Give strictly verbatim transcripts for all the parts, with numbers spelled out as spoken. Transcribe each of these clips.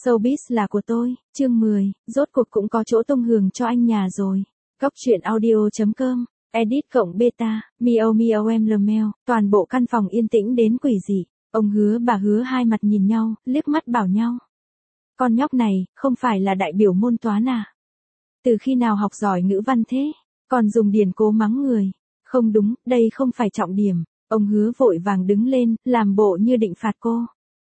Showbiz là của tôi, chương mười, rốt cuộc cũng có chỗ tung hưởng cho anh nhà rồi. Góc truyện audio chấm com, edit cộng beta, miao miao em lờ mèo, toàn bộ căn phòng yên tĩnh đến quỷ dị. Ông Hứa bà Hứa hai mặt nhìn nhau, liếc mắt bảo nhau. Con nhóc này, không phải là đại biểu môn toán à? Từ khi nào học giỏi ngữ văn thế? Còn dùng điển cố mắng người. Không đúng, đây không phải trọng điểm. Ông Hứa vội vàng đứng lên, làm bộ như định phạt cô.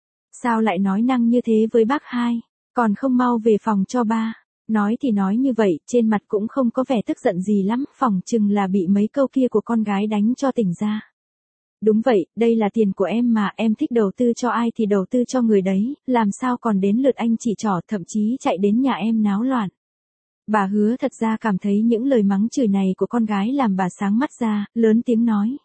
Sao lại nói năng như thế với bác hai? Còn không mau về phòng cho ba. Nói thì nói như vậy, trên mặt cũng không có vẻ tức giận gì lắm, phỏng chừng là bị mấy câu kia của con gái đánh cho tỉnh ra. Đúng vậy, đây là tiền của em mà, em thích đầu tư cho ai thì đầu tư cho người đấy, làm sao còn đến lượt anh chỉ trỏ, thậm chí chạy đến nhà em náo loạn. Bà Hứa thật ra cảm thấy những lời mắng chửi này của con gái làm bà sáng mắt ra, lớn tiếng nói.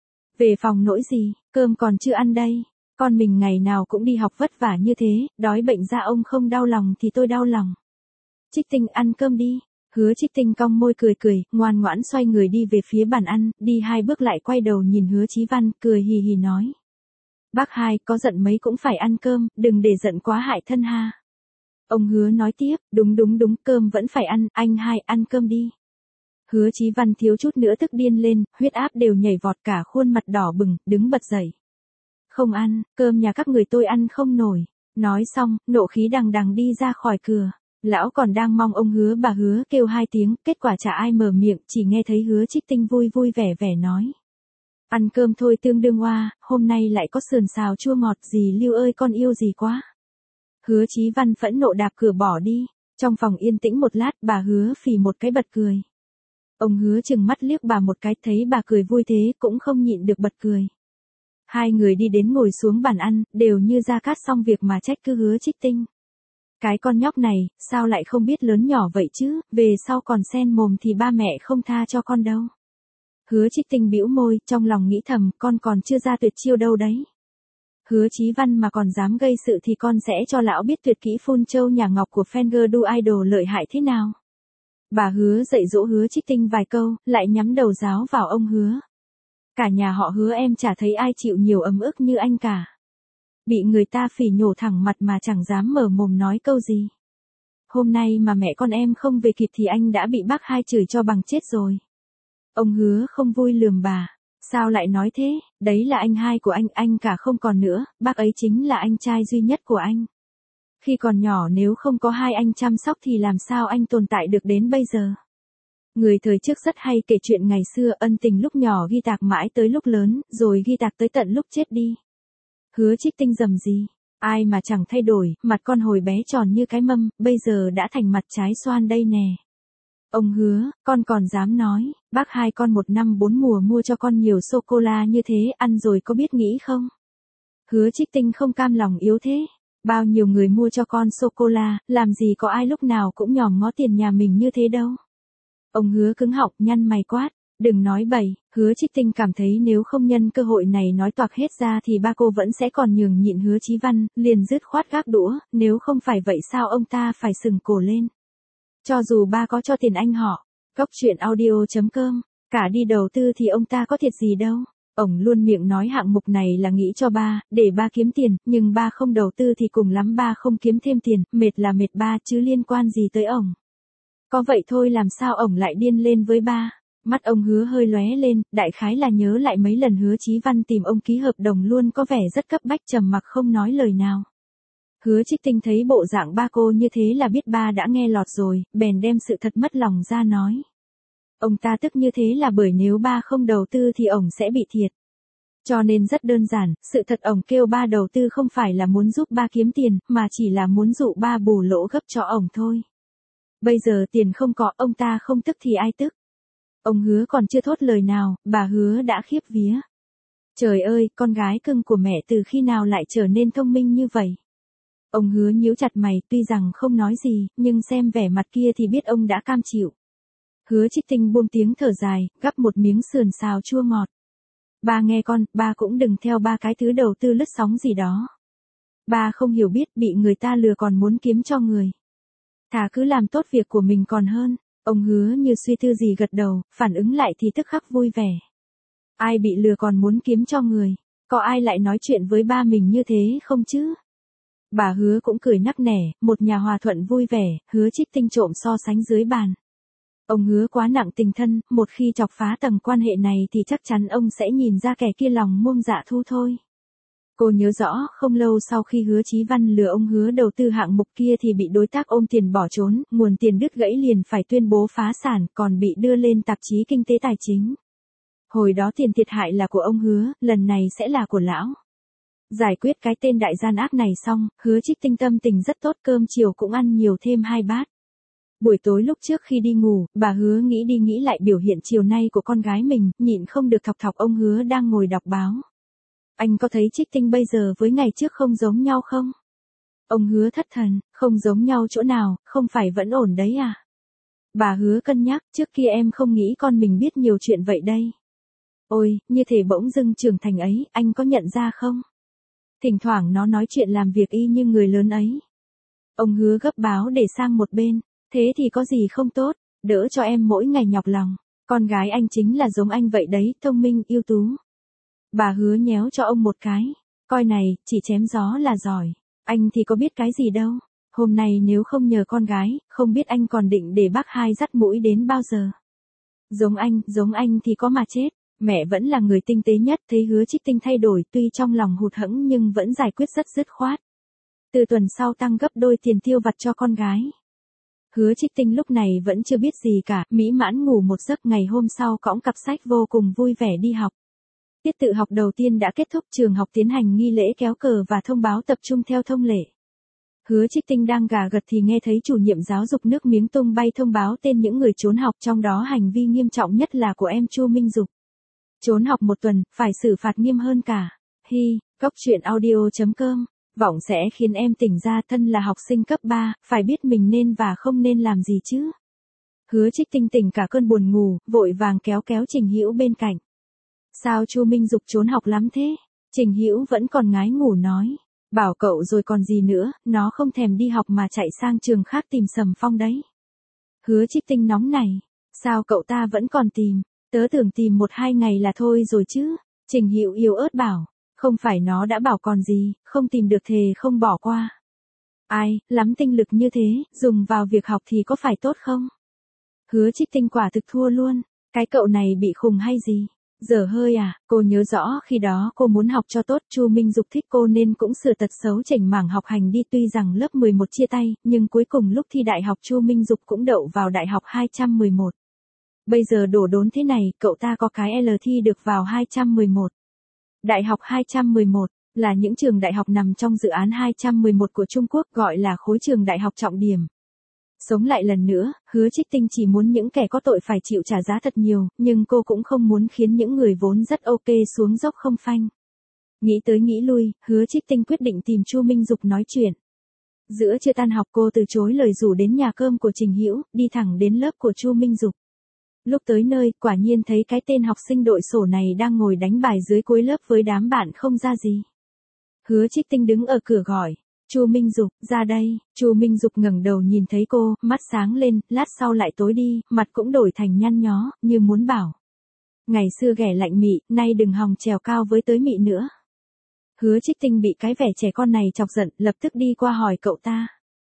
Về phòng nỗi gì, cơm còn chưa ăn đây. Con mình ngày nào cũng đi học vất vả như thế, đói bệnh ra ông không đau lòng thì tôi đau lòng. Trích Tinh ăn cơm đi. Hứa Trích Tinh cong môi cười cười, ngoan ngoãn xoay người đi về phía bàn ăn, đi hai bước lại quay đầu nhìn Hứa Chí Văn, cười hì hì nói. Bác hai, có giận mấy cũng phải ăn cơm, đừng để giận quá hại thân ha. Ông Hứa nói tiếp, đúng đúng đúng, cơm vẫn phải ăn, anh hai ăn cơm đi. Hứa Chí Văn thiếu chút nữa tức điên lên, huyết áp đều nhảy vọt cả khuôn mặt đỏ bừng, đứng bật dậy. Không ăn, cơm nhà các người tôi ăn không nổi. Nói xong, nộ khí đằng đằng đi ra khỏi cửa. Lão còn đang mong ông Hứa bà Hứa kêu hai tiếng, kết quả chả ai mở miệng, chỉ nghe thấy Hứa Trích Tinh vui vui vẻ vẻ nói. Ăn cơm thôi tương đương oa, hôm nay lại có sườn xào chua ngọt gì Lưu ơi con yêu gì quá. Hứa Chí Văn phẫn nộ đạp cửa bỏ đi. Trong phòng yên tĩnh một lát, bà Hứa phì một cái bật cười. Ông Hứa chừng mắt liếc bà một cái, thấy bà cười vui thế cũng không nhịn được bật cười. Hai người đi đến ngồi xuống bàn ăn, đều như ra cát xong việc mà trách cứ Hứa Trích Tinh. Cái con nhóc này, sao lại không biết lớn nhỏ vậy chứ, về sau còn sen mồm thì ba mẹ không tha cho con đâu. Hứa Trích Tinh bĩu môi, trong lòng nghĩ thầm, con còn chưa ra tuyệt chiêu đâu đấy. Hứa Chí Văn mà còn dám gây sự thì con sẽ cho lão biết tuyệt kỹ phun châu nhà ngọc của Fanger Du Idol lợi hại thế nào. Bà Hứa dạy dỗ Hứa Trích Tinh vài câu, lại nhắm đầu giáo vào ông Hứa. Cả nhà họ Hứa em chả thấy ai chịu nhiều ấm ức như anh cả. Bị người ta phỉ nhổ thẳng mặt mà chẳng dám mở mồm nói câu gì. Hôm nay mà mẹ con em không về kịp thì anh đã bị bác hai chửi cho bằng chết rồi. Ông Hứa không vui lườm bà. Sao lại nói thế, đấy là anh hai của anh, anh cả không còn nữa, bác ấy chính là anh trai duy nhất của anh. Khi còn nhỏ nếu không có hai anh chăm sóc thì làm sao anh tồn tại được đến bây giờ. Người thời trước rất hay kể chuyện ngày xưa, ân tình lúc nhỏ ghi tạc mãi tới lúc lớn, rồi ghi tạc tới tận lúc chết đi. Hứa Trích Tinh rầm gì, ai mà chẳng thay đổi, mặt con hồi bé tròn như cái mâm, bây giờ đã thành mặt trái xoan đây nè. Ông Hứa, con còn dám nói, bác hai con một năm bốn mùa mua cho con nhiều sô-cô-la như thế, ăn rồi có biết nghĩ không? Hứa Trích Tinh không cam lòng yếu thế. Bao nhiêu người mua cho con sô-cô-la, làm gì có ai lúc nào cũng nhòm ngó tiền nhà mình như thế đâu. Ông Hứa cứng họng, nhăn mày quát, đừng nói bậy. Hứa Trích Tinh cảm thấy nếu không nhân cơ hội này nói toạc hết ra thì ba cô vẫn sẽ còn nhường nhịn Hứa Chí Văn, liền dứt khoát gác đũa, nếu không phải vậy sao ông ta phải sừng cổ lên. Cho dù ba có cho tiền anh họ, góc truyện audio chấm com, cả đi đầu tư thì ông ta có thiệt gì đâu. Ông luôn miệng nói hạng mục này là nghĩ cho ba, để ba kiếm tiền, nhưng ba không đầu tư thì cùng lắm ba không kiếm thêm tiền, mệt là mệt ba chứ liên quan gì tới ổng. Có vậy thôi làm sao ổng lại điên lên với ba. Mắt ông Hứa hơi lóe lên, đại khái là nhớ lại mấy lần Hứa Chí Văn tìm ông ký hợp đồng luôn có vẻ rất cấp bách, trầm mặc không nói lời nào. Hứa Trích Tinh thấy bộ dạng ba cô như thế là biết ba đã nghe lọt rồi, bèn đem sự thật mất lòng ra nói. Ông ta tức như thế là bởi nếu ba không đầu tư thì ổng sẽ bị thiệt. Cho nên rất đơn giản, sự thật ổng kêu ba đầu tư không phải là muốn giúp ba kiếm tiền, mà chỉ là muốn dụ ba bù lỗ gấp cho ổng thôi. Bây giờ tiền không có, ông ta không tức thì ai tức. Ông Hứa còn chưa thốt lời nào, bà Hứa đã khiếp vía. Trời ơi, con gái cưng của mẹ từ khi nào lại trở nên thông minh như vậy? Ông Hứa nhíu chặt mày, tuy rằng không nói gì, nhưng xem vẻ mặt kia thì biết ông đã cam chịu. Hứa Trích Tinh buông tiếng thở dài, gắp một miếng sườn xào chua ngọt. Ba nghe con, ba cũng đừng theo ba cái thứ đầu tư lướt sóng gì đó. Ba không hiểu biết, bị người ta lừa còn muốn kiếm cho người. Thà cứ làm tốt việc của mình còn hơn. Ông Hứa như suy tư gì gật đầu, phản ứng lại thì tức khắc vui vẻ. Ai bị lừa còn muốn kiếm cho người, có ai lại nói chuyện với ba mình như thế không chứ? Bà Hứa cũng cười nắc nẻ, một nhà hòa thuận vui vẻ, Hứa Trích Tinh trộm so sánh dưới bàn. Ông Hứa quá nặng tình thân, một khi chọc phá tầng quan hệ này thì chắc chắn ông sẽ nhìn ra kẻ kia lòng muông dạ thu thôi. Cô nhớ rõ, không lâu sau khi Hứa Chí Văn lừa ông Hứa đầu tư hạng mục kia thì bị đối tác ôm tiền bỏ trốn, nguồn tiền đứt gãy liền phải tuyên bố phá sản, còn bị đưa lên tạp chí kinh tế tài chính. Hồi đó tiền thiệt hại là của ông Hứa, lần này sẽ là của lão. Giải quyết cái tên đại gian ác này xong, Hứa Trích Tinh tâm tình rất tốt, cơm chiều cũng ăn nhiều thêm hai bát. Buổi tối lúc trước khi đi ngủ, bà Hứa nghĩ đi nghĩ lại biểu hiện chiều nay của con gái mình, nhịn không được thọc thọc ông Hứa đang ngồi đọc báo. Anh có thấy Trích Tinh bây giờ với ngày trước không giống nhau không? Ông Hứa thất thần, không giống nhau chỗ nào, không phải vẫn ổn đấy à? Bà Hứa cân nhắc, trước kia em không nghĩ con mình biết nhiều chuyện vậy đây. Ôi, như thể bỗng dưng trưởng thành ấy, anh có nhận ra không? Thỉnh thoảng nó nói chuyện làm việc y như người lớn ấy. Ông Hứa gấp báo để sang một bên, thế thì có gì không tốt, đỡ cho em mỗi ngày nhọc lòng. Con gái anh chính là giống anh vậy đấy, thông minh, ưu tú. Bà Hứa nhéo cho ông một cái, coi này, chỉ chém gió là giỏi, anh thì có biết cái gì đâu. Hôm nay nếu không nhờ con gái, không biết anh còn định để bác hai dắt mũi đến bao giờ. Giống anh, giống anh thì có mà chết. Mẹ vẫn là người tinh tế nhất, thấy Hứa Trích Tinh thay đổi, tuy trong lòng hụt hẫng nhưng vẫn giải quyết rất dứt khoát. Từ tuần sau tăng gấp đôi tiền tiêu vặt cho con gái. Hứa Trích Tinh lúc này vẫn chưa biết gì cả, mỹ mãn ngủ một giấc, ngày hôm sau cõng cặp sách vô cùng vui vẻ đi học. Tiết tự học đầu tiên đã kết thúc, trường học tiến hành nghi lễ kéo cờ và thông báo tập trung theo thông lệ. Hứa Trích Tinh đang gà gật thì nghe thấy chủ nhiệm giáo dục nước miếng tung bay thông báo tên những người trốn học, trong đó hành vi nghiêm trọng nhất là của em Chu Minh Dục. Trốn học một tuần, phải xử phạt nghiêm hơn cả. Hi, Cóc Truyện Audio chấm com. Vọng sẽ khiến em tỉnh ra, thân là học sinh cấp ba, phải biết mình nên và không nên làm gì chứ. Hứa Trích Tinh tỉnh cả cơn buồn ngủ, vội vàng kéo kéo Trình Hữu bên cạnh. Sao Chu Minh Dục trốn học lắm thế? Trình Hữu vẫn còn ngái ngủ nói. Bảo cậu rồi còn gì nữa, nó không thèm đi học mà chạy sang trường khác tìm Sầm Phong đấy. Hứa Trích Tinh nóng này. Sao cậu ta vẫn còn tìm? Tớ tưởng tìm một hai ngày là thôi rồi chứ. Trình Hữu yếu ớt bảo. Không phải nó đã bảo còn gì, không tìm được thề không bỏ qua. Ai, lắm tinh lực như thế, dùng vào việc học thì có phải tốt không? Hứa Trích Tinh quả thực thua luôn. Cái cậu này bị khùng hay gì? Dở hơi à, cô nhớ rõ khi đó cô muốn học cho tốt, Chu Minh Dục thích cô nên cũng sửa tật xấu chỉnh mảng học hành đi, tuy rằng lớp mười một chia tay, nhưng cuối cùng lúc thi đại học Chu Minh Dục cũng đậu vào đại học hai trăm mười một. Bây giờ đổ đốn thế này, cậu ta có cái L thi được vào hai trăm mười một. Đại học hai trăm mười một là những trường đại học nằm trong dự án hai trăm mười một của Trung Quốc, gọi là khối trường đại học trọng điểm. Sống lại lần nữa, Hứa Trích Tinh chỉ muốn những kẻ có tội phải chịu trả giá thật nhiều, nhưng cô cũng không muốn khiến những người vốn rất ok xuống dốc không phanh. Nghĩ tới nghĩ lui, Hứa Trích Tinh quyết định tìm Chu Minh Dục nói chuyện. Giữa trưa tan học cô từ chối lời rủ đến nhà cơm của Trình Hữu, đi thẳng đến lớp của Chu Minh Dục. Lúc tới nơi, quả nhiên thấy cái tên học sinh đội sổ này đang ngồi đánh bài dưới cuối lớp với đám bạn không ra gì. Hứa Trích Tinh đứng ở cửa gọi. Chu Minh Dục, ra đây. Chu Minh Dục ngẩng đầu nhìn thấy cô, mắt sáng lên, lát sau lại tối đi, mặt cũng đổi thành nhăn nhó, như muốn bảo. Ngày xưa ghẻ lạnh mị, nay đừng hòng trèo cao với tới mị nữa. Hứa Trích Tinh bị cái vẻ trẻ con này chọc giận, lập tức đi qua hỏi cậu ta.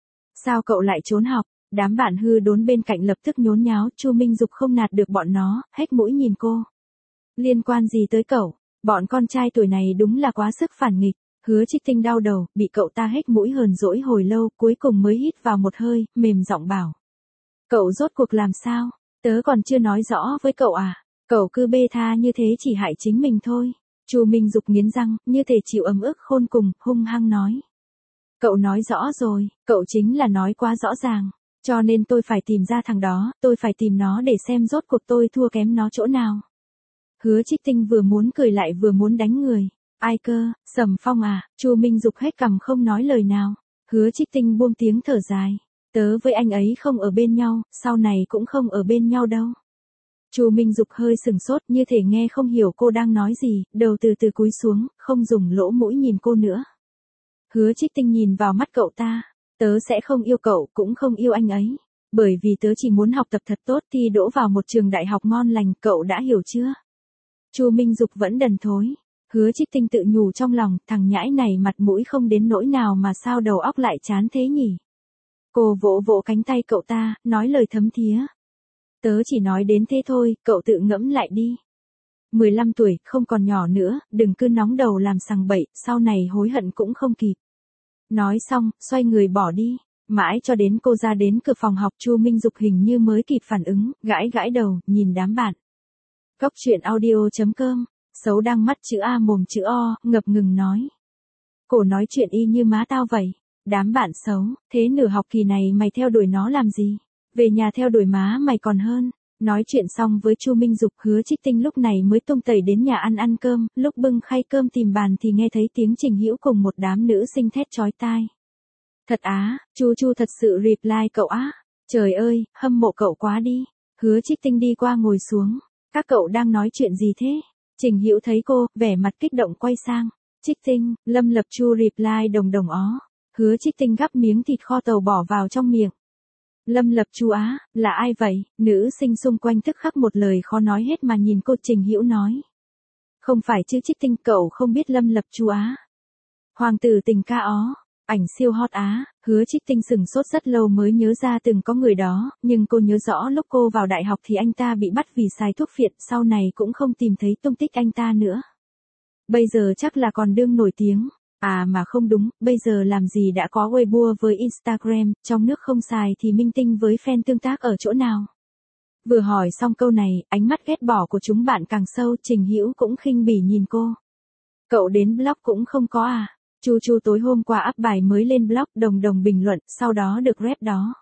Sao cậu lại trốn học? Đám bạn hư đốn bên cạnh lập tức nhốn nháo, Chu Minh Dục không nạt được bọn nó, hét mũi nhìn cô. Liên quan gì tới cậu? Bọn con trai tuổi này đúng là quá sức phản nghịch. Hứa Trích Tinh đau đầu, bị cậu ta hét mũi hờn dỗi hồi lâu, cuối cùng mới hít vào một hơi, mềm giọng bảo. Cậu rốt cuộc làm sao? Tớ còn chưa nói rõ với cậu à? Cậu cứ bê tha như thế chỉ hại chính mình thôi. Chu Minh Dục nghiến răng, như thể chịu ấm ức khôn cùng, hung hăng nói. Cậu nói rõ rồi, cậu chính là nói quá rõ ràng. Cho nên tôi phải tìm ra thằng đó, tôi phải tìm nó để xem rốt cuộc tôi thua kém nó chỗ nào. Hứa Trích Tinh vừa muốn cười lại vừa muốn đánh người. Ai cơ, Sầm Phong à? Chu Minh Dục hết cằm không nói lời nào. Hứa Trích Tinh buông tiếng thở dài. Tớ với anh ấy không ở bên nhau, sau này cũng không ở bên nhau đâu. Chu Minh Dục hơi sừng sốt, như thể nghe không hiểu cô đang nói gì, đầu từ từ cúi xuống, không dùng lỗ mũi nhìn cô nữa. Hứa Trích Tinh nhìn vào mắt cậu ta. Tớ sẽ không yêu cậu, cũng không yêu anh ấy. Bởi vì tớ chỉ muốn học tập thật tốt thi đỗ vào một trường đại học ngon lành, cậu đã hiểu chưa? Chu Minh Dục vẫn đần thối. Hứa Trích Tinh tự nhủ trong lòng, thằng nhãi này mặt mũi không đến nỗi nào mà sao đầu óc lại chán thế nhỉ. Cô vỗ vỗ cánh tay cậu ta, nói lời thấm thía. Tớ chỉ nói đến thế thôi, cậu tự ngẫm lại đi. mười lăm tuổi, không còn nhỏ nữa, đừng cứ nóng đầu làm sằng bậy, sau này hối hận cũng không kịp. Nói xong, xoay người bỏ đi. Mãi cho đến cô ra đến cửa phòng học, Chu Minh Dục hình như mới kịp phản ứng, gãi gãi đầu, nhìn đám bạn. Cóc truyện audio chấm com, xấu đang mắt chữ A mồm chữ O, ngập ngừng nói. Cổ nói chuyện y như má tao vậy. Đám bạn xấu, thế nửa học kỳ này mày theo đuổi nó làm gì? Về nhà theo đuổi má mày còn hơn. Nói chuyện xong với Chu Minh Dục, Hứa Trích Tinh lúc này mới tung tẩy đến nhà ăn ăn cơm, lúc bưng khay cơm tìm bàn thì nghe thấy tiếng Trình Hữu cùng một đám nữ sinh thét chói tai. Thật á, Chu Chu thật sự reply cậu á. Trời ơi, hâm mộ cậu quá đi. Hứa Trích Tinh đi qua ngồi xuống. Các cậu đang nói chuyện gì thế? Trình Hữu thấy cô, vẻ mặt kích động quay sang. Trích Tinh, Lâm Lập Chu reply đồng đồng ó. Hứa Trích Tinh gắp miếng thịt kho tàu bỏ vào trong miệng. Lâm Lập Chu á, là ai vậy? Nữ sinh xung quanh tức khắc một lời khó nói hết mà nhìn cô. Trình Hữu nói. Không phải chứ Trích Tinh, cậu không biết Lâm Lập Chu á. Hoàng tử tình ca ó, ảnh siêu hot á. Hứa Trích Tinh sừng sốt rất lâu mới nhớ ra từng có người đó, nhưng cô nhớ rõ lúc cô vào đại học thì anh ta bị bắt vì xài thuốc phiện, sau này cũng không tìm thấy tung tích anh ta nữa. Bây giờ chắc là còn đương nổi tiếng. À mà không đúng, bây giờ làm gì đã có Weibo với Instagram, trong nước không xài thì minh tinh với fan tương tác ở chỗ nào? Vừa hỏi xong câu này, ánh mắt ghét bỏ của chúng bạn càng sâu. Trình Hữu cũng khinh bỉ nhìn cô. Cậu đến blog cũng không có à? Chu Chu tối hôm qua up bài mới lên blog, đồng đồng bình luận, sau đó được rep đó.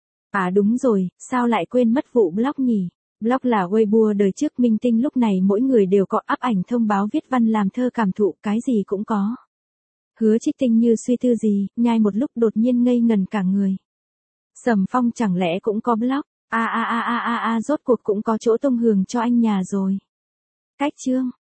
À đúng rồi, sao lại quên mất vụ blog nhỉ? Blog là Weibo đời trước, minh tinh lúc này mỗi người đều có up ảnh, thông báo, viết văn, làm thơ, cảm thụ, cái gì cũng có. Hứa Trích Tinh như suy tư gì, nhai một lúc đột nhiên ngây ngần cả người. Sầm Phong chẳng lẽ cũng có blog? A a a a a a rốt cuộc cũng có chỗ tung hưởng cho anh nhà rồi. Cách chương